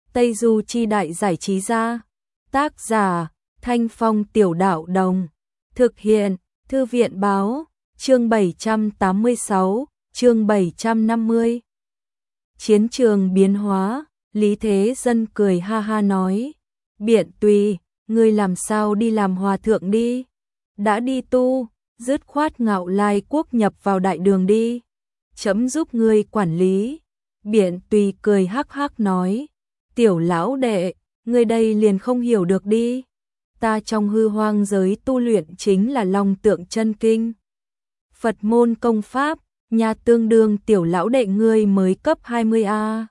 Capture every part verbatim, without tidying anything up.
Tây Du Chi Đại Giải Trí Gia. Tác giả Thanh Phong Tiểu Đạo Đồng. Thực hiện Thư viện Báo. Chương bảy trăm tám mươi sáu, chương bảy trăm năm mươi. Chiến trường biến hóa, Lý Thế Dân cười ha ha nói, Biện Tùy, ngươi làm sao đi làm hòa thượng đi, đã đi tu, dứt khoát Ngạo Lai quốc nhập vào đại đường đi, chấm giúp ngươi quản lý. Biện Tùy cười hắc hắc nói, tiểu lão đệ, ngươi đây liền không hiểu được đi, ta trong hư hoang giới tu luyện chính là Long Tượng Chân Kinh, Phật môn công pháp, nhà tương đương tiểu lão đệ ngươi mới cấp hai mươi a.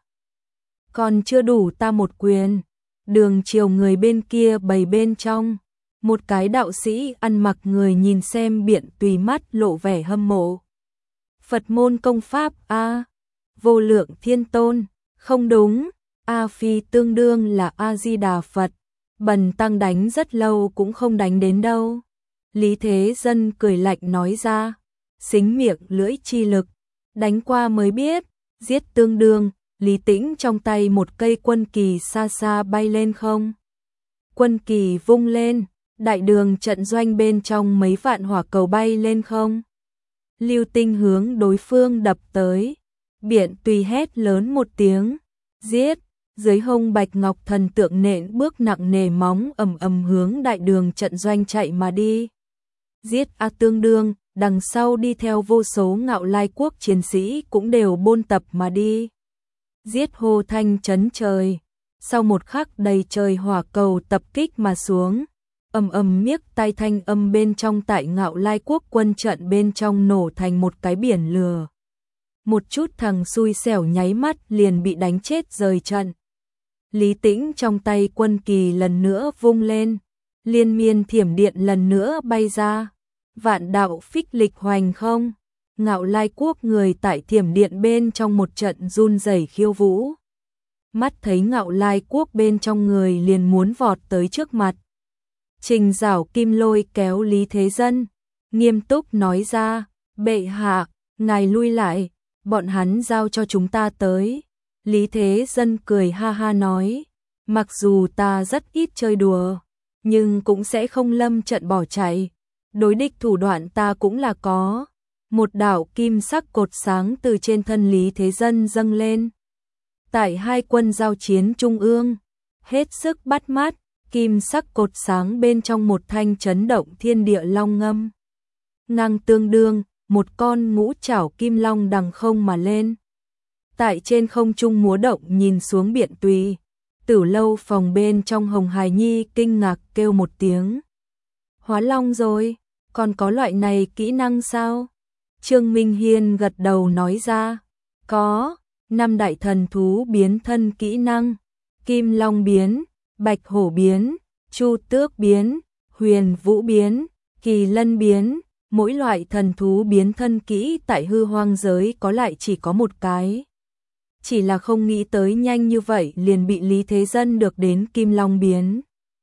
Còn chưa đủ ta một quyền. Đường chiều người bên kia bầy bên trong, một cái đạo sĩ ăn mặc người nhìn xem Biện Tùy mắt lộ vẻ hâm mộ. Phật môn công pháp a, Vô Lượng Thiên Tôn, không đúng, A Phi tương đương là A Di Đà Phật, bần tăng đánh rất lâu cũng không đánh đến đâu. Lý Thế Dân cười lạnh nói ra, xính miệng lưỡi chi lực, đánh qua mới biết, giết tương đương. Lý Tĩnh trong tay một cây quân kỳ xa xa bay lên không. Quân kỳ vung lên, đại đường trận doanh bên trong mấy vạn hỏa cầu bay lên không. Lưu Tinh hướng đối phương đập tới, Biện Tùy hét lớn một tiếng, giết, dưới hông bạch ngọc thần tượng nện bước nặng nề móng ầm ầm hướng đại đường trận doanh chạy mà đi. Giết a tương đương, đằng sau đi theo vô số Ngạo Lai quốc chiến sĩ cũng đều bôn tập mà đi. Giết hô thanh chấn trời, sau một khắc đầy trời hỏa cầu tập kích mà xuống, ầm ầm miếc tai thanh âm bên trong tại Ngạo Lai quốc quân trận bên trong nổ thành một cái biển lửa. Một chút thằng xui xẻo nháy mắt liền bị đánh chết rời trận. Lý Tĩnh trong tay quân kỳ lần nữa vung lên, liên miên thiểm điện lần nữa bay ra, vạn đạo phích lịch hoành không. Ngạo Lai quốc người tại thiểm điện bên trong một trận run rẩy khiêu vũ. Mắt thấy Ngạo Lai quốc bên trong người liền muốn vọt tới trước mặt. Trình Giảo Kim Lôi kéo Lý Thế Dân, nghiêm túc nói ra, bệ hạ, ngài lui lại, bọn hắn giao cho chúng ta tới. Lý Thế Dân cười ha ha nói, mặc dù ta rất ít chơi đùa, nhưng cũng sẽ không lâm trận bỏ chạy, đối địch thủ đoạn ta cũng là có. Một đạo kim sắc cột sáng từ trên thân Lý Thế Dân dâng lên. Tại hai quân giao chiến trung ương, hết sức bắt mắt, kim sắc cột sáng bên trong một thanh chấn động thiên địa long ngâm. Ngang tương đương, một con ngũ trảo kim long đằng không mà lên. Tại trên không trung múa động nhìn xuống Biện Tùy, Tử Lâu phòng bên trong Hồng Hài Nhi kinh ngạc kêu một tiếng. Hóa long rồi, còn có loại này kỹ năng sao? Trương Minh Hiên gật đầu nói ra, có, năm đại thần thú biến thân kỹ năng, Kim Long biến, Bạch Hổ biến, Chu Tước biến, Huyền Vũ biến, Kỳ Lân biến, mỗi loại thần thú biến thân kỹ tại hư hoang giới có lại chỉ có một cái. Chỉ là không nghĩ tới nhanh như vậy liền bị Lý Thế Dân được đến Kim Long biến.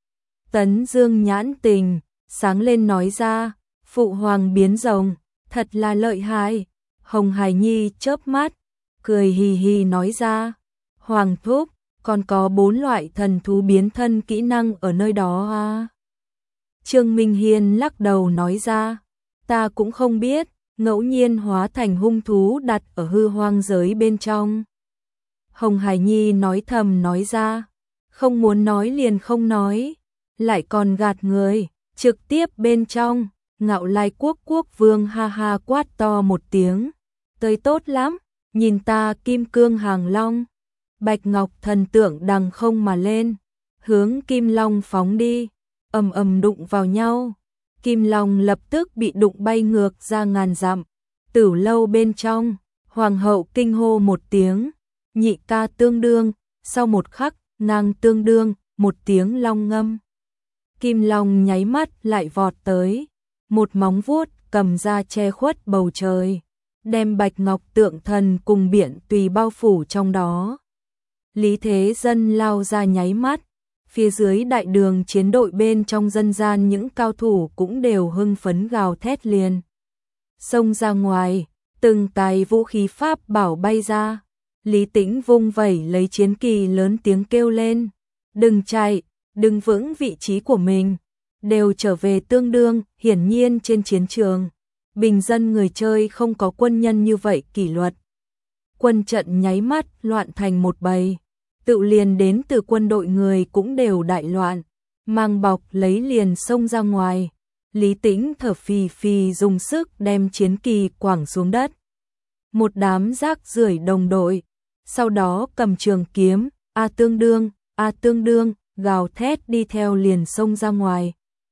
Tấn Dương nhãn tình, sáng lên nói ra, Phụ Hoàng biến rồng. Thật là lợi hại. Hồng Hài Nhi chớp mắt, cười hì hì nói ra, Hoàng thúc, còn có bốn loại thần thú biến thân kỹ năng ở nơi đó à? Trương Minh Hiên lắc đầu nói ra, ta cũng không biết, ngẫu nhiên hóa thành hung thú đặt ở hư hoang giới bên trong. Hồng Hài Nhi nói thầm nói ra, không muốn nói liền không nói, lại còn gạt người, trực tiếp bên trong. Ngạo Lai quốc quốc vương ha ha quát to một tiếng, tới tốt lắm, nhìn ta kim cương hàng long. Bạch ngọc thần tượng đằng không mà lên, hướng kim long phóng đi, ầm ầm đụng vào nhau. Kim long lập tức bị đụng bay ngược ra ngàn dặm. Tử Lâu bên trong, hoàng hậu kinh hô một tiếng, nhị ca tương đương, sau một khắc, ngang tương đương, một tiếng long ngâm. Kim long nháy mắt lại vọt tới. Một móng vuốt cầm ra che khuất bầu trời, đem Bạch Ngọc tượng thần cùng Biện Tùy bao phủ trong đó. Lý Thế Dân lao ra nháy mắt, phía dưới đại đường chiến đội bên trong dân gian những cao thủ cũng đều hưng phấn gào thét liền. Xông ra ngoài, từng cái vũ khí pháp bảo bay ra, Lý Tĩnh vung vẩy lấy chiến kỳ lớn tiếng kêu lên, đừng chạy, đừng vững vị trí của mình, đều trở về tương đương. Hiển nhiên trên chiến trường, bình dân người chơi không có quân nhân như vậy kỷ luật. Quân trận nháy mắt loạn thành một bầy, tự liền đến từ quân đội người cũng đều đại loạn, mang bọc lấy liền xông ra ngoài. Lý Tĩnh thở phì phì dùng sức đem chiến kỳ quẳng xuống đất. Một đám rác rưởi đồng đội, sau đó cầm trường kiếm, a tương đương, a tương đương, gào thét đi theo liền xông ra ngoài.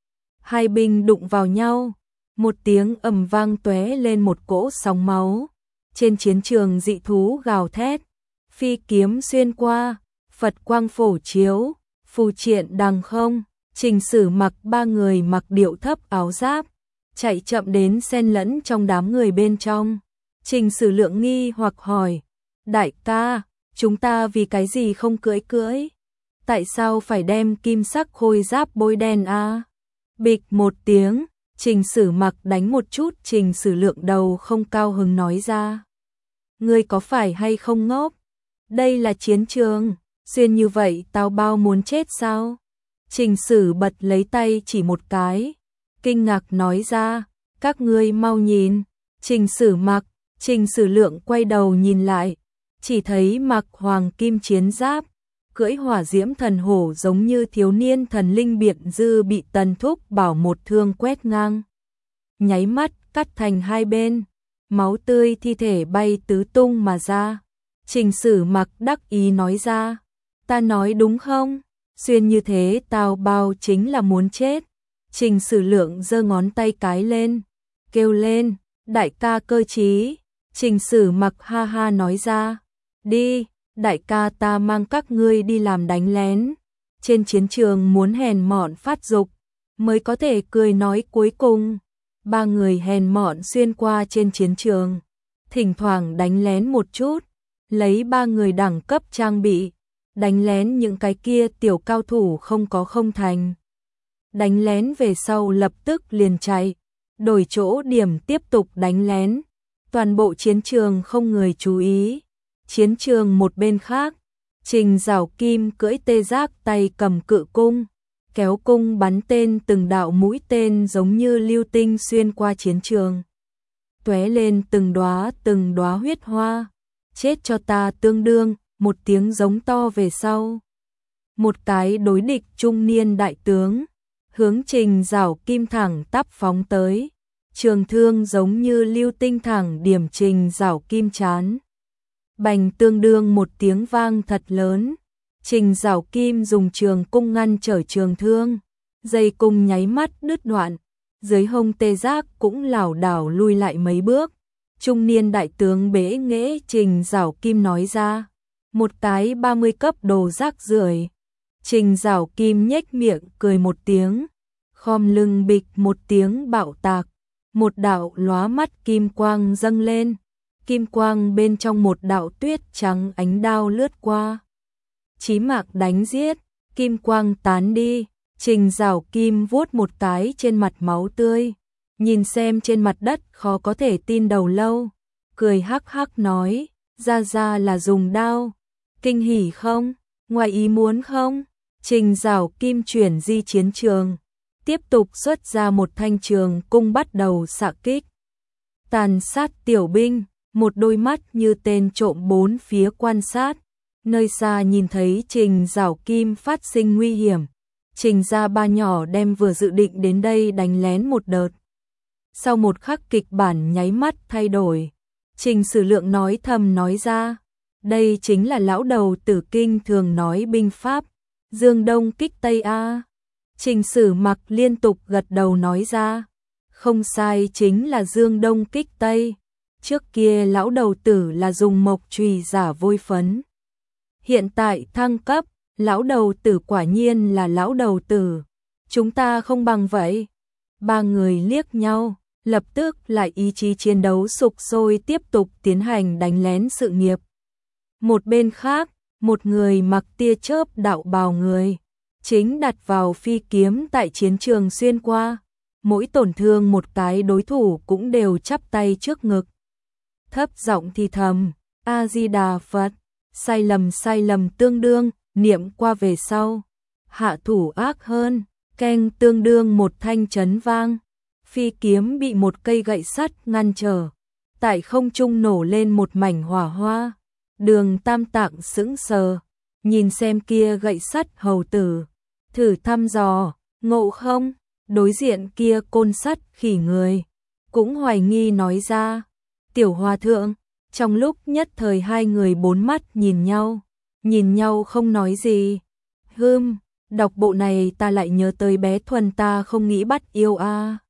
Hai binh đụng vào nhau, một tiếng ầm vang tóe lên một cỗ sóng máu. Trên chiến trường dị thú gào thét, phi kiếm xuyên qua, Phật quang phổ chiếu, phù triện đằng không. Trình Sử Mặc ba người mặc điệu thấp áo giáp, chạy chậm đến xen lẫn trong đám người bên trong. Trình Sử Lượng nghi hoặc hỏi, đại ca, chúng ta vì cái gì không cưỡi cưỡi? Tại sao phải đem kim sắc khôi giáp bôi đen a? Bịch một tiếng, Trình Sử Mặc đánh một chút Trình Sử Lượng đầu không cao hứng nói ra. Ngươi có phải hay không ngốc? Đây là chiến trường, xuyên như vậy tao bao muốn chết sao? Trình Sử bật lấy tay chỉ một cái, kinh ngạc nói ra, các ngươi mau nhìn. Trình Sử Mặc, Trình Sử Lượng quay đầu nhìn lại, chỉ thấy mặc hoàng kim chiến giáp, cưỡi hỏa diễm thần hổ giống như thiếu niên thần linh Biện Dư bị Tần Thúc Bảo một thương quét ngang. Nháy mắt cắt thành hai bên, máu tươi thi thể bay tứ tung mà ra. Trình Sử Mặc đắc ý nói ra, ta nói đúng không? Xuyên như thế tao bao chính là muốn chết. Trình Sử Lượng giơ ngón tay cái lên, kêu lên, đại ca cơ trí. Trình Sử Mặc ha ha nói ra, đi, đại ca ta mang các ngươi đi làm đánh lén. Trên chiến trường muốn hèn mọn phát dục, mới có thể cười nói cuối cùng. Ba người hèn mọn xuyên qua trên chiến trường, thỉnh thoảng đánh lén một chút, lấy ba người đẳng cấp trang bị, đánh lén những cái kia tiểu cao thủ không có không thành. Đánh lén về sau lập tức liền chạy, đổi chỗ điểm tiếp tục đánh lén. Toàn bộ chiến trường không người chú ý. Chiến trường một bên khác, Trình Giảo Kim cưỡi tê giác tay cầm cự cung, kéo cung bắn tên từng đạo mũi tên giống như lưu tinh xuyên qua chiến trường. Tóe lên từng đóa từng đóa huyết hoa, chết cho ta tương đương, một tiếng giống to về sau. Một cái đối địch trung niên đại tướng, hướng Trình Giảo Kim thẳng tắp phóng tới, trường thương giống như lưu tinh thẳng điểm Trình Giảo Kim chán. Bành tương đương một tiếng vang thật lớn, Trình Giảo Kim dùng trường cung ngăn trở trường thương, dây cung nháy mắt đứt đoạn, dưới hông tê giác cũng lảo đảo lui lại mấy bước. Trung niên đại tướng bế nghễ Trình Giảo Kim nói ra, một cái ba mươi cấp đồ rác rưởi. Trình Giảo Kim nhếch miệng cười một tiếng, khom lưng bịch một tiếng bạo tạc, một đạo lóa mắt kim quang dâng lên. Kim quang bên trong một đạo tuyết trắng ánh đao lướt qua. Chí mạng đánh giết, kim quang tán đi, Trình Giảo Kim vuốt một cái trên mặt máu tươi, nhìn xem trên mặt đất khó có thể tin đầu lâu, cười hắc hắc nói, ra ra là dùng đao, kinh hỉ không, ngoài ý muốn không? Trình Giảo Kim chuyển di chiến trường, tiếp tục xuất ra một thanh trường cung bắt đầu xạ kích. Tàn sát tiểu binh, một đôi mắt như tên trộm bốn phía quan sát, nơi xa nhìn thấy Trình Giảo Kim phát sinh nguy hiểm. Trình gia ba nhỏ đem vừa dự định đến đây đánh lén một đợt. Sau một khắc kịch bản nháy mắt thay đổi, Trình Sử Lượng nói thầm nói ra, đây chính là lão đầu Tử Kinh thường nói binh pháp, dương đông kích tây a. Trình Sử Mặc liên tục gật đầu nói ra, không sai, chính là dương đông kích tây. Trước kia lão đầu tử là dùng mộc chùy giả vôi phấn. Hiện tại thăng cấp, lão đầu tử quả nhiên là lão đầu tử. Chúng ta không bằng vậy. Ba người liếc nhau, lập tức lại ý chí chiến đấu sục sôi tiếp tục tiến hành đánh lén sự nghiệp. Một bên khác, một người mặc tia chớp đạo bào người, chính đặt vào phi kiếm tại chiến trường xuyên qua. Mỗi tổn thương một cái đối thủ cũng đều chắp tay trước ngực, thấp giọng thì thầm, A Di Đà Phật. sai lầm sai lầm tương đương, niệm qua về sau. Hạ thủ ác hơn, keng tương đương một thanh chấn vang. Phi kiếm bị một cây gậy sắt ngăn trở. Tại không trung nổ lên một mảnh hỏa hoa. Đường Tam Tạng sững sờ, nhìn xem kia gậy sắt hầu tử. Thử thăm dò, ngộ không? Đối diện kia côn sắt khỉ người. Cũng hoài nghi nói ra. Tiểu hòa thượng, trong lúc nhất thời hai người bốn mắt nhìn nhau. Nhìn nhau không nói gì. Hưm, đọc bộ này ta lại nhớ tới bé Thuần ta không nghĩ bắt yêu a.